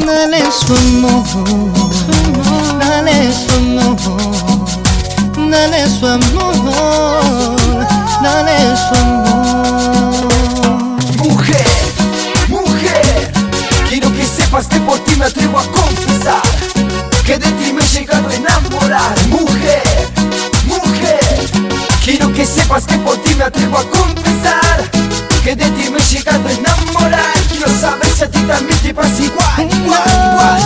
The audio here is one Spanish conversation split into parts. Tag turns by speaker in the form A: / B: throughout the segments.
A: Dale su amor, dale su amor, dale su amor, dale su amor.
B: Mujer, mujer, quiero que sepas que por ti me atrevo a confesar que de ti me he llegado a enamorar. Mujer, mujer, quiero que sepas que por ti me atrevo a confesar que de ti me he llegado a enamorar. Quiero saber si a ti también te pasa igual, igual.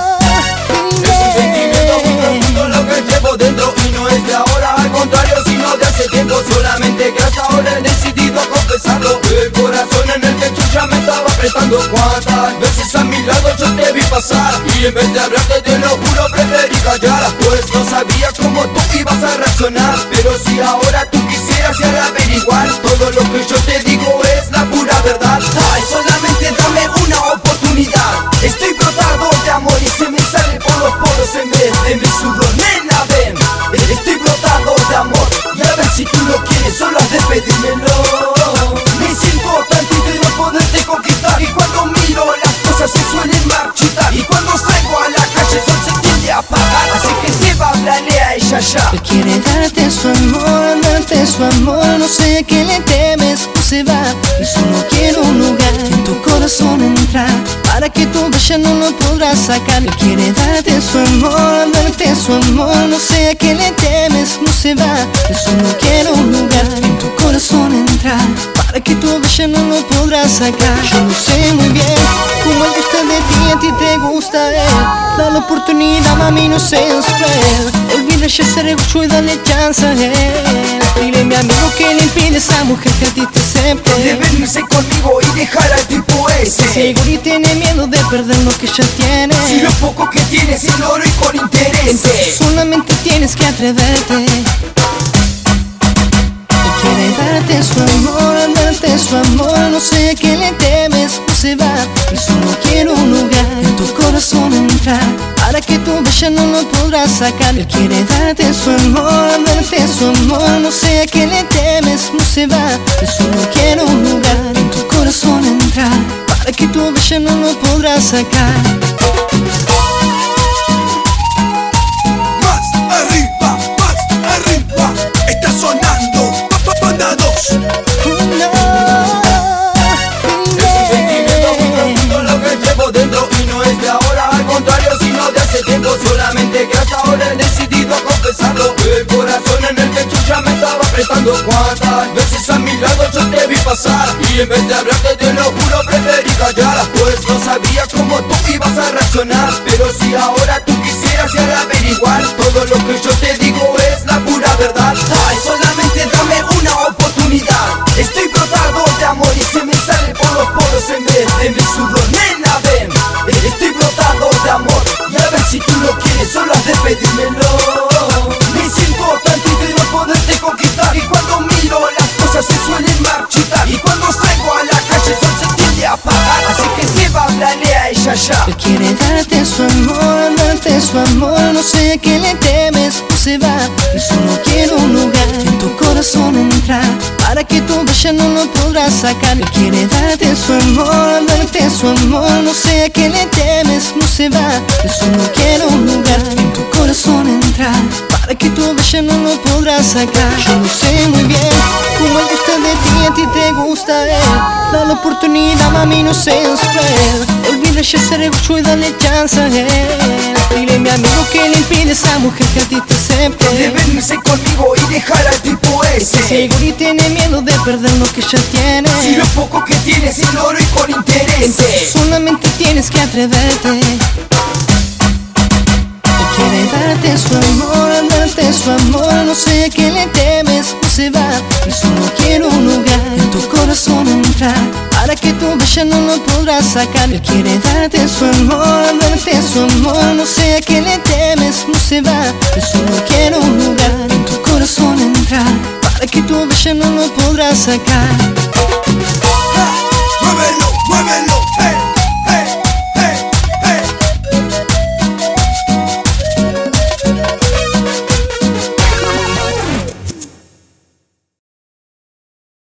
B: Es un sentimiento muy profundo lo que llevo dentro y no es de ahora, al contrario, sino de hace tiempo. Solamente que hasta ahora he decidido confesarlo. El corazón en el pecho ya me estaba apretando. Cuántas veces a mi lado yo te vi pasar y en vez de hablarte te lo juro preferí callar, pues no sabía cómo tú ibas a reaccionar. Pero si ahora tú quisieras ya averiguar, todo lo que yo te digo es la pura verdad. Ay, solamente dame una oportunidad. Estoy brotado de amor y se me sale por los poros en vez de mi sudor. Nena, ven, estoy brotado de amor y a ver si tú lo quieres, solo has de pedírmelo. Me siento tan triste de no poderte conquistar, y cuando miro las cosas se suelen marchitar, y cuando salgo a la calle el sol se tiende a apagar. Así que se va, planea ella ya.
A: Él quiere darte su amor, no sé a qué le temes, no se va. Y solo quiero un lugar en tu corazón entrar, para que tu bella no lo podrás sacar. Él quiere darte su amor, no sé a qué le temes, no se va. Yo solo quiero un lugar en tu corazón entrar, para que tu bella no lo podrás sacar. Yo no sé muy bien cómo él gusta de ti, a ti te gusta él. Da la oportunidad, mami, no seas cruel. Olvida ese orgullo y dale chance a él. Dile a mi amigo que le impide a esa mujer que a ti te acepte.
B: Debe venirse conmigo y dejar al tipo ese.
A: Seguro y tiene miedo de perder lo que ya tiene.
B: Si lo poco que tienes es oro y con intereses.
A: Solamente tienes que atreverte. Él quiere darte su amor, no sé a qué le temes, no se va. Y solo quiero un lugar en tu corazón entrar, para que tu bella no lo podrás sacar. Él quiere darte su amor, no sé a qué le temes, no se va. Yo solo quiero un lugar en tu corazón entrar, para que tu bella no lo podrás sacar.
B: Más arriba, está sonando Banda 2. Es un sentimiento muy profundo lo que llevo dentro y no es de ahora, al contrario, sino de hace tiempo. Solamente que hasta ahora he decidido confesarlo. El corazón en el pecho ya me estaba apretando. Cuántas veces a mi lado yo te vi pasar y en vez de hablarte te lo juro preferí callar, pues no sabía cómo tú ibas a reaccionar. Pero si ahora tú quisieras ya averiguar, todo lo que yo te digo es la pura verdad. Ay, solamente dame una oportunidad. Estoy brotado de amor y se me sale por los poros en vez de mi sudor. Nena, ven, estoy brotado de amor y a ver si tú lo quieres, solo has de pedírmelo. Me siento tan triste de no poderte conquistar, y cuando miro las cosas se suelen marchitar, y cuando salgo a la calle el sol se tiende a apagar. Así que se va, planea ella ya.
A: Él quiere darte su amor, no sé a qué le temes, no se va. Yo solo quiero un lugar en tu corazón entrar, para que tu bella no lo podrás sacar. Él quiere darte su amor, no sé a qué le temes, no se va. Yo solo quiero un lugar en tu corazón entrar, para que tu bella no lo podrás sacar. Yo no sé muy bien cómo él gusta de ti, a ti te gusta él. Da la oportunidad, mami, no seas cruel. Olvida ese orgullo y dale chance a él. Dile a mi amigo que le impide a esa mujer que a ti te acepte.
B: Debe venirse conmigo y dejar al tipo ese.
A: Seguro y tiene miedo de perder lo que ya tiene.
B: Si lo poco que tienes es oro y con intereses.
A: Solamente tienes que atreverte. Él quiere darte su amor, no sé a qué le temes, no se va. Y solo quiero un lugar en tu corazón entrar, para que tu bella no lo podrás sacar. Él quiere darte su amor, no sé a qué le temes, no se va. Yo solo quiero un lugar en tu corazón entrar, para que tu bella no lo podrás sacar.